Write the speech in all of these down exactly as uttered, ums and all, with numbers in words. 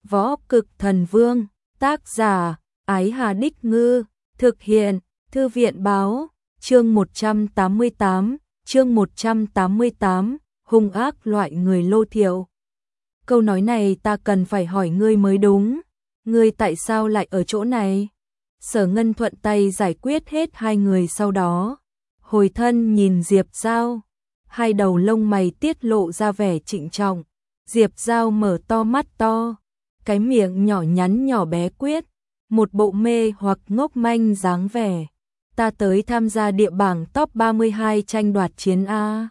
Võ Cực Thần Vương, tác giả, Ái Hà Đích Ngư, thực hiện, Thư viện báo, chương một trăm tám mươi tám, chương một trăm tám mươi tám, hung ác loại người Lô Thiệu. Câu nói này ta cần phải hỏi ngươi mới đúng, ngươi tại sao lại ở chỗ này? Sở Ngân thuận tay giải quyết hết hai người sau đó, hồi thân nhìn Diệp Giao, hai đầu lông mày tiết lộ ra vẻ trịnh trọng. Diệp Giao mở to mắt to, cái miệng nhỏ nhắn nhỏ bé quyết, một bộ mê hoặc ngốc manh dáng vẻ. Ta tới tham gia địa bảng top ba mươi hai tranh đoạt chiến A.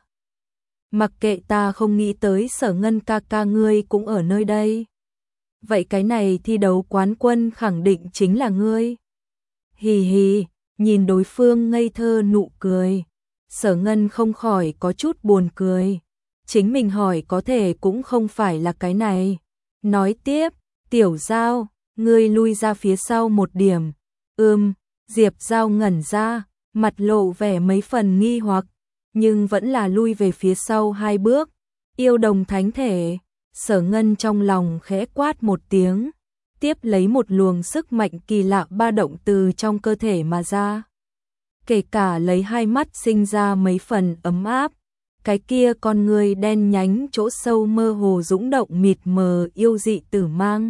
Mặc kệ, ta không nghĩ tới Sở Ngân ca ca ngươi cũng ở nơi đây. Vậy cái này thi đấu quán quân khẳng định chính là ngươi. Hì hì, nhìn đối phương ngây thơ nụ cười, Sở Ngân không khỏi có chút buồn cười. Chính mình hỏi có thể cũng không phải là cái này. Nói tiếp, Tiểu Giao, ngươi lui ra phía sau một điểm. Ừm, Diệp Giao ngẩn ra, mặt lộ vẻ mấy phần nghi hoặc, nhưng vẫn là lui về phía sau hai bước. Yêu đồng thánh thể, Sở Ngân trong lòng khẽ quát một tiếng, tiếp lấy một luồng sức mạnh kỳ lạ ba động từ trong cơ thể mà ra. Kể cả lấy hai mắt sinh ra mấy phần ấm áp, cái kia con người đen nhánh chỗ sâu mơ hồ dũng động mịt mờ yêu dị tử mang.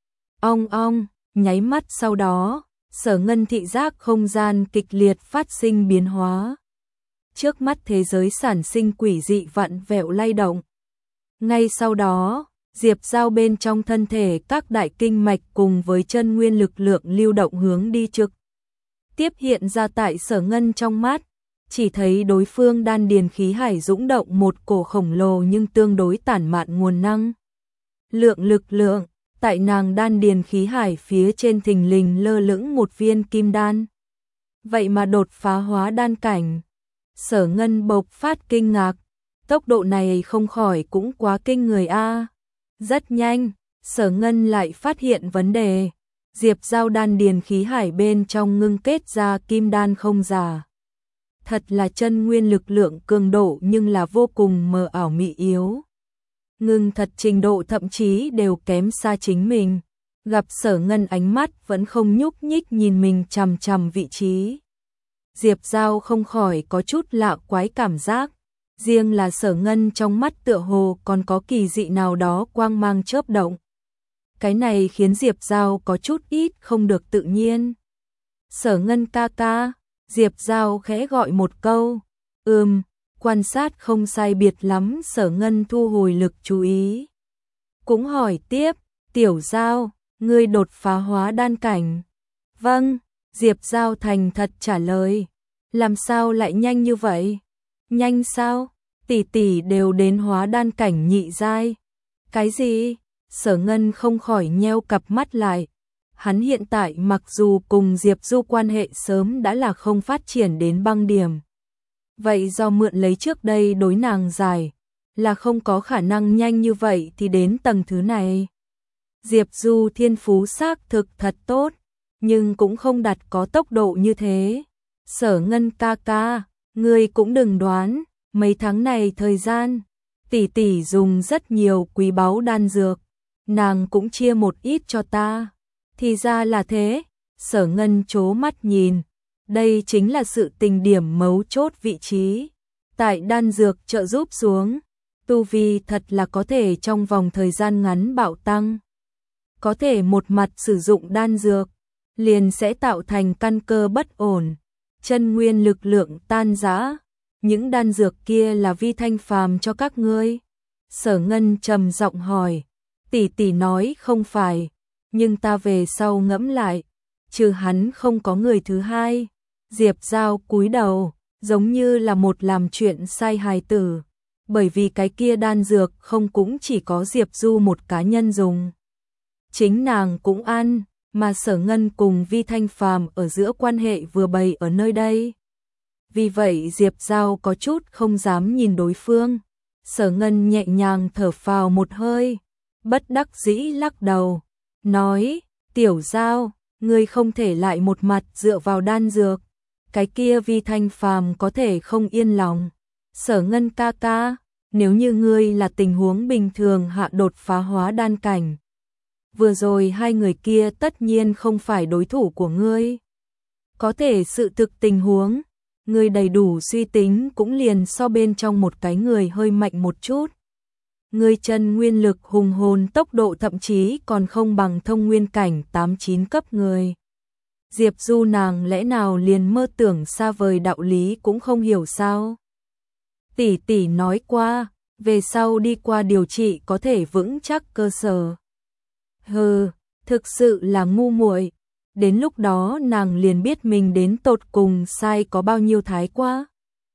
Ong ong, nháy mắt sau đó, Sở Ngân thị giác không gian kịch liệt phát sinh biến hóa. Trước mắt thế giới sản sinh quỷ dị vặn vẹo lay động. Ngay sau đó, Diệp Giao bên trong thân thể các đại kinh mạch cùng với chân nguyên lực lượng lưu động hướng đi trực tiếp hiện ra tại Sở Ngân trong mắt. Chỉ thấy đối phương đan điền khí hải dũng động một cổ khổng lồ nhưng tương đối tản mạn nguồn năng. Lượng lực lượng, tại nàng đan điền khí hải phía trên thình lình lơ lửng một viên kim đan. Vậy mà đột phá hóa đan cảnh. Sở Ngân bộc phát kinh ngạc, tốc độ này không khỏi cũng quá kinh người a. Rất nhanh, Sở Ngân lại phát hiện vấn đề. Diệp Giao đan điền khí hải bên trong ngưng kết ra kim đan không giả. Thật là chân nguyên lực lượng cường độ nhưng là vô cùng mờ ảo mị yếu. Ngưng thật trình độ thậm chí đều kém xa chính mình. Gặp Sở Ngân ánh mắt vẫn không nhúc nhích nhìn mình chằm chằm vị trí. Diệp Giao không khỏi có chút lạ quái cảm giác. Riêng là Sở Ngân trong mắt tựa hồ còn có kỳ dị nào đó quang mang chớp động. Cái này khiến Diệp Giao có chút ít không được tự nhiên. Sở Ngân ca ca, Diệp Giao khẽ gọi một câu. Ừm, quan sát không sai biệt lắm. Sở Ngân thu hồi lực chú ý. Cũng hỏi tiếp, Tiểu Giao, ngươi đột phá hóa đan cảnh. Vâng, Diệp Giao thành thật trả lời. Làm sao lại nhanh như vậy? Nhanh sao? Tỷ tỷ đều đến hóa đan cảnh nhị giai. Cái gì? Sở Ngân không khỏi nheo cặp mắt lại. Hắn hiện tại mặc dù cùng Diệp Du quan hệ sớm đã là không phát triển đến băng điểm. Vậy do mượn lấy trước đây đối nàng dài, là không có khả năng nhanh như vậy thì đến tầng thứ này. Diệp Du thiên phú xác thực thật tốt, nhưng cũng không đạt có tốc độ như thế. Sở Ngân ca ca, ngươi cũng đừng đoán, mấy tháng này thời gian, tỷ tỷ dùng rất nhiều quý báu đan dược, nàng cũng chia một ít cho ta. Thì ra là thế, Sở Ngân chố mắt nhìn, đây chính là sự tình điểm mấu chốt vị trí. Tại đan dược trợ giúp xuống, tu vi thật là có thể trong vòng thời gian ngắn bạo tăng. Có thể một mặt sử dụng đan dược, liền sẽ tạo thành căn cơ bất ổn, chân nguyên lực lượng tan rã. Những đan dược kia là Vi Thanh Phàm cho các ngươi? Sở Ngân trầm giọng hỏi. Tỷ tỷ nói không phải, nhưng ta về sau ngẫm lại, trừ hắn không có người thứ hai. Diệp Giao cúi đầu, giống như là một làm chuyện sai hài tử, bởi vì cái kia đan dược không cũng chỉ có Diệp Du một cá nhân dùng. Chính nàng cũng ăn, mà Sở Ngân cùng Vi Thanh Phàm ở giữa quan hệ vừa bày ở nơi đây. Vì vậy Diệp Giao có chút không dám nhìn đối phương. Sở Ngân nhẹ nhàng thở phào một hơi, bất đắc dĩ lắc đầu, nói, Tiểu Giao, ngươi không thể lại một mặt dựa vào đan dược. Cái kia Vi Thanh Phàm có thể không yên lòng. Sở Ngân ca ca, nếu như ngươi là tình huống bình thường hạ đột phá hóa đan cảnh, vừa rồi hai người kia tất nhiên không phải đối thủ của ngươi. Có thể sự thực tình huống, ngươi đầy đủ suy tính cũng liền so bên trong một cái người hơi mạnh một chút. Ngươi chân nguyên lực hùng hồn tốc độ thậm chí còn không bằng thông nguyên cảnh tám chín cấp người. Diệp Du nàng lẽ nào liền mơ tưởng xa vời đạo lý cũng không hiểu sao? Tỷ tỷ nói qua, về sau đi qua điều trị có thể vững chắc cơ sở. Hừ, thực sự là ngu muội. Đến lúc đó nàng liền biết mình đến tột cùng sai có bao nhiêu thái quá.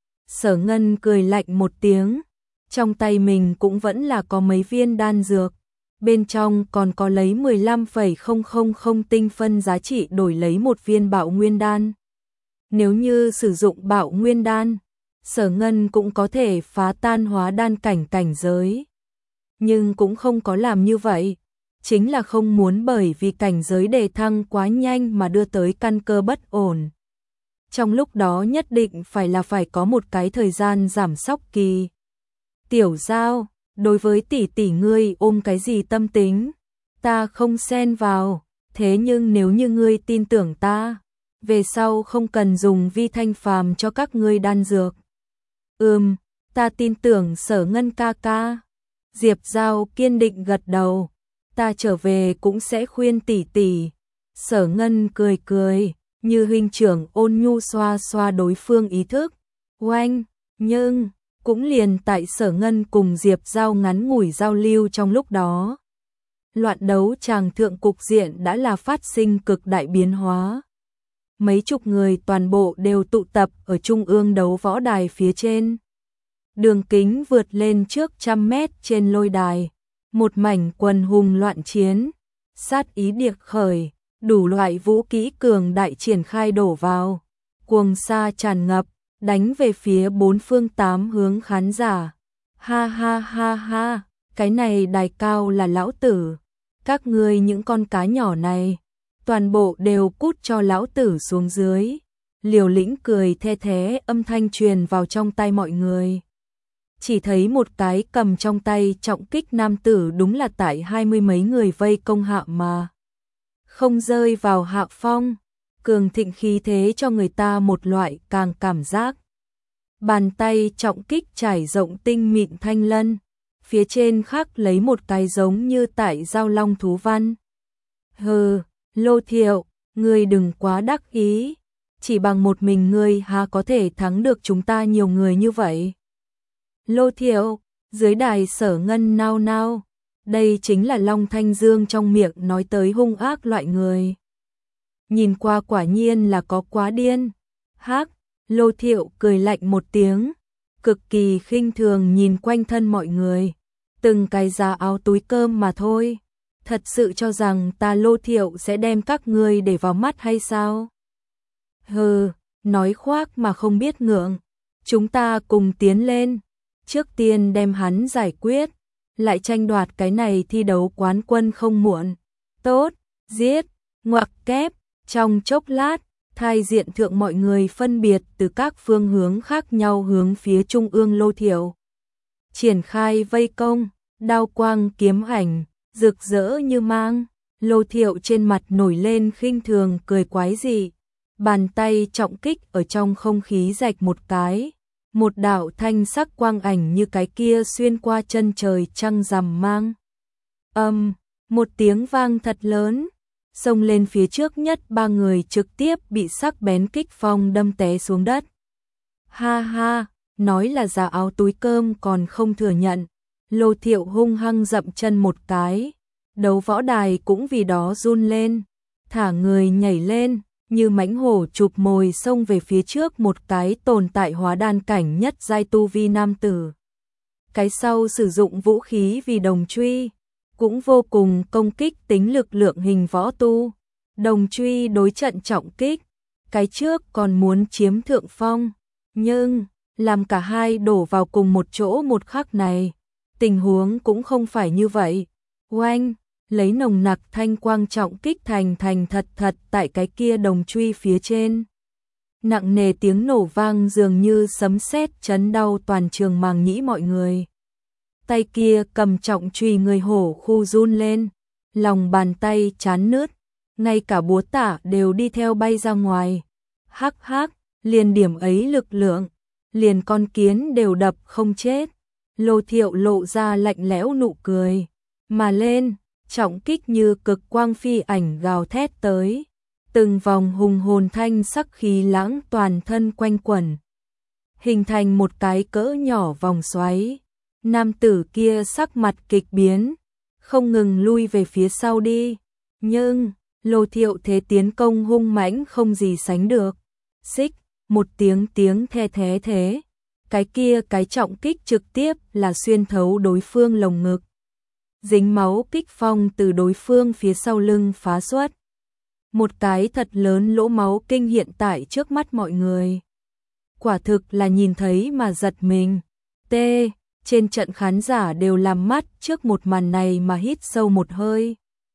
Sở Ngân cười lạnh một tiếng, trong tay mình cũng vẫn là có mấy viên đan dược, bên trong còn có lấy mười lăm phẩy không không không tinh phân giá trị đổi lấy một viên Bạo Nguyên đan. Nếu như sử dụng Bạo Nguyên đan, Sở Ngân cũng có thể phá tan hóa đan cảnh cảnh giới. Nhưng cũng không có làm như vậy, chính là không muốn bởi vì cảnh giới đề thăng quá nhanh mà đưa tới căn cơ bất ổn. Trong lúc đó nhất định phải là phải có một cái thời gian giảm sóc kỳ. Tiểu Giao, đối với tỷ tỷ ngươi ôm cái gì tâm tính, ta không xen vào, thế nhưng nếu như ngươi tin tưởng ta, về sau không cần dùng vi thanh phàm cho các ngươi đan dược. Ừm, ta tin tưởng Sở Ngân ca ca. Diệp Giao kiên định gật đầu, ta trở về cũng sẽ khuyên tỷ tỷ. Sở Ngân cười cười, như huynh trưởng ôn nhu xoa xoa đối phương ý thức. Oanh, nhưng cũng liền tại Sở Ngân cùng Diệp Giao ngắn ngủi giao lưu trong lúc đó, loạn đấu tràng thượng cục diện đã là phát sinh cực đại biến hóa. Mấy chục người toàn bộ đều tụ tập ở trung ương đấu võ đài phía trên. Đường kính vượt lên trước trăm mét trên lôi đài, một mảnh quần hùng loạn chiến, sát ý điệp khởi, đủ loại vũ kỹ cường đại triển khai đổ vào, cuồng sa tràn ngập, đánh về phía bốn phương tám hướng khán giả. Ha ha ha ha, cái này đài cao là lão tử, các ngươi những con cá nhỏ này, toàn bộ đều cút cho lão tử xuống dưới. Liều Lĩnh cười the thế âm thanh truyền vào trong tai mọi người. Chỉ thấy một cái cầm trong tay trọng kích nam tử đúng là tại hai mươi mấy người vây công hạ mà không rơi vào hạ phong, cường thịnh khí thế cho người ta một loại càng cảm giác. Bàn tay trọng kích trải rộng tinh mịn thanh lân, phía trên khắc lấy một cái giống như tại giao long thú văn. Hừ, Lô Thiệu, ngươi đừng quá đắc ý, chỉ bằng một mình ngươi há có thể thắng được chúng ta nhiều người như vậy. Lô Thiệu, dưới đài Sở Ngân nao nao, đây chính là Long Thanh Dương trong miệng nói tới hung ác loại người. Nhìn qua quả nhiên là có quá điên. Hắc, Lô Thiệu cười lạnh một tiếng, cực kỳ khinh thường nhìn quanh thân mọi người, từng cái giá áo túi cơm mà thôi. Thật sự cho rằng ta Lô Thiệu sẽ đem các ngươi để vào mắt hay sao? Hừ, nói khoác mà không biết ngượng, chúng ta cùng tiến lên, trước tiên đem hắn giải quyết, lại tranh đoạt cái này thi đấu quán quân không muộn. Tốt, giết, ngoặc kép, trong chốc lát, thai diện thượng mọi người phân biệt từ các phương hướng khác nhau hướng phía trung ương Lô Thiệu. Triển khai vây công, đao quang kiếm ảnh, rực rỡ như mang. Lô Thiệu trên mặt nổi lên khinh thường cười quái dị, bàn tay trọng kích ở trong không khí rạch một cái, một đạo thanh sắc quang ảnh như cái kia xuyên qua chân trời trăng rằm mang. Âm, um, một tiếng vang thật lớn, xông lên phía trước nhất ba người trực tiếp bị sắc bén kích phong đâm té xuống đất. Ha ha, nói là giả áo túi cơm còn không thừa nhận. Lô Thiệu hung hăng dậm chân một cái, đấu võ đài cũng vì đó run lên, thả người nhảy lên, như mãnh hổ chụp mồi xông về phía trước một cái tồn tại hóa đan cảnh nhất giai tu vi nam tử. Cái sau sử dụng vũ khí vì đồng truy, cũng vô cùng công kích tính lực lượng hình võ tu. Đồng truy đối trận trọng kích, cái trước còn muốn chiếm thượng phong, nhưng làm cả hai đổ vào cùng một chỗ một khắc này, tình huống cũng không phải như vậy. Oanh, lấy nồng nặc thanh quang trọng kích thành thành thật thật tại cái kia đồng truy phía trên. Nặng nề tiếng nổ vang dường như sấm sét chấn đau toàn trường màng nhĩ mọi người. Tay kia cầm trọng truy người hổ khu run lên, lòng bàn tay chán nứt, ngay cả búa tạ đều đi theo bay ra ngoài. Hắc hắc, liền điểm ấy lực lượng, liền con kiến đều đập không chết. Lô Thiệu lộ ra lạnh lẽo nụ cười, mà lên, trọng kích như cực quang phi ảnh gào thét tới. Từng vòng hùng hồn thanh sắc khí lãng toàn thân quanh quẩn, hình thành một cái cỡ nhỏ vòng xoáy. Nam tử kia sắc mặt kịch biến, không ngừng lui về phía sau đi. Nhưng, Lô Thiệu thế tiến công hung mãnh không gì sánh được. Xích, một tiếng tiếng the thế thế. Cái kia cái trọng kích trực tiếp là xuyên thấu đối phương lồng ngực. Dính máu kích phong từ đối phương phía sau lưng phá xuất. Một cái thật lớn lỗ máu kinh hiện tại trước mắt mọi người. Quả thực là nhìn thấy mà giật mình. T. Trên trận khán giả đều làm mắt trước một màn này mà hít sâu một hơi.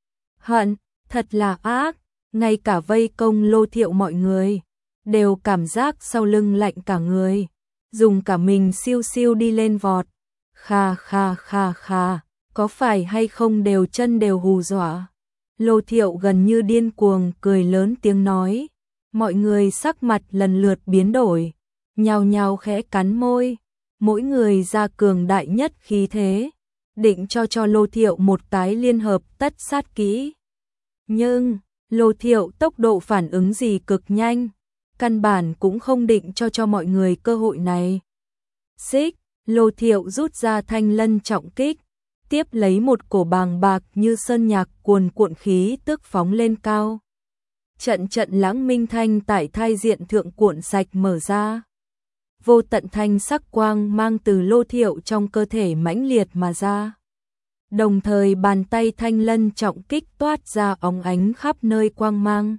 Hận, thật là ác, ngay cả vây công Lô Thiệu mọi người đều cảm giác sau lưng lạnh cả người, dùng cả mình siêu siêu đi lên vọt. Kha kha kha kha, có phải hay không đều chân đều hù dọa. Lô Thiệu gần như điên cuồng cười lớn tiếng nói, mọi người sắc mặt lần lượt biến đổi, nhao nhao khẽ cắn môi, mỗi người ra cường đại nhất khí thế, định cho cho Lô Thiệu một cái liên hợp tất sát kỹ. Nhưng, Lô Thiệu tốc độ phản ứng gì cực nhanh, căn bản cũng không định cho cho mọi người cơ hội này. Xích, Lô Thiệu rút ra thanh lân trọng kích, tiếp lấy một cổ bàng bạc như sơn nhạc cuồn cuộn khí tức phóng lên cao. Trận trận lãng minh thanh tại thai diện thượng cuộn sạch mở ra. Vô tận thanh sắc quang mang từ Lô Thiệu trong cơ thể mãnh liệt mà ra. Đồng thời bàn tay thanh lân trọng kích toát ra óng ánh khắp nơi quang mang.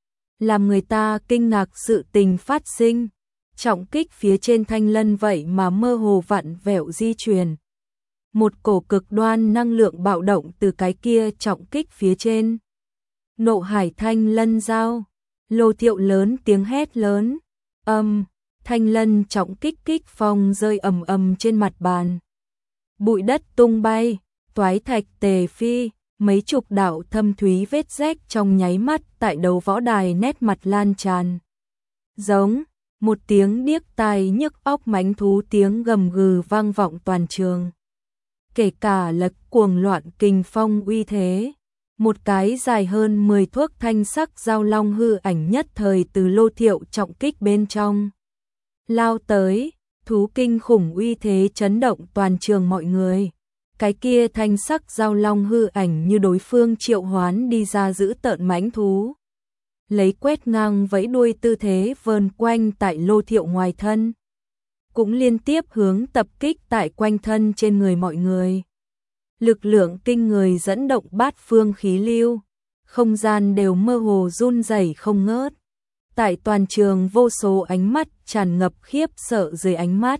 Làm người ta kinh ngạc sự tình phát sinh. Trọng kích phía trên thanh lân vậy mà mơ hồ vặn vẹo di chuyển. Một cổ cực đoan năng lượng bạo động từ cái kia trọng kích phía trên. Nộ hải thanh lân giao. Lô Thiệu lớn tiếng hét lớn. Âm, thanh lân trọng kích kích phong rơi ầm ầm trên mặt bàn. Bụi đất tung bay, toái thạch tề phi, mấy chục đạo thâm thúy vết rách trong nháy mắt tại đầu võ đài nét mặt lan tràn. Giống, một tiếng điếc tai nhức óc mãnh thú tiếng gầm gừ vang vọng toàn trường. Kể cả lật cuồng loạn kinh phong uy thế, một cái dài hơn mười thước thanh sắc giao long hư ảnh nhất thời từ Lô Thiệu trọng kích bên trong lao tới, thú kinh khủng uy thế chấn động toàn trường mọi người. Cái kia thanh sắc giao long hư ảnh như đối phương triệu hoán đi ra giữ tợn mãnh thú, lấy quét ngang vẫy đuôi tư thế vờn quanh tại Lô Thiệu ngoài thân, cũng liên tiếp hướng tập kích tại quanh thân trên người mọi người. Lực lượng kinh người dẫn động bát phương khí lưu, không gian đều mơ hồ run rẩy không ngớt. Tại toàn trường vô số ánh mắt tràn ngập khiếp sợ dưới ánh mắt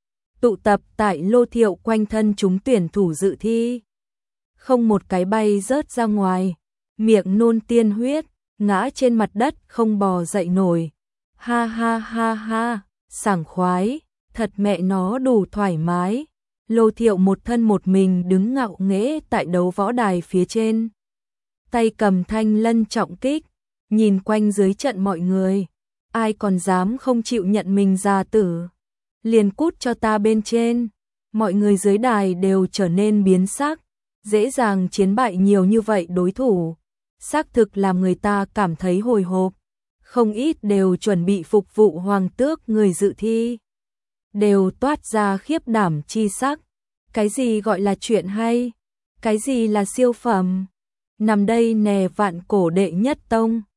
tụ tập tại Lô Thiệu quanh thân chúng tuyển thủ dự thi. Không một cái bay rớt ra ngoài, miệng nôn tiên huyết, ngã trên mặt đất không bò dậy nổi. Ha ha ha ha, sảng khoái, thật mẹ nó đủ thoải mái. Lô Thiệu một thân một mình đứng ngạo nghễ tại đấu võ đài phía trên. Tay cầm thanh lân trọng kích, nhìn quanh dưới trận mọi người. Ai còn dám không chịu nhận mình ra tử, liền cút cho ta bên trên. Mọi người dưới đài đều trở nên biến sắc, dễ dàng chiến bại nhiều như vậy đối thủ, xác thực làm người ta cảm thấy hồi hộp. Không ít đều chuẩn bị phục vụ hoàng tước người dự thi, đều toát ra khiếp đảm chi sắc. Cái gì gọi là chuyện hay? Cái gì là siêu phẩm? Nằm đây nè vạn cổ đệ nhất tông,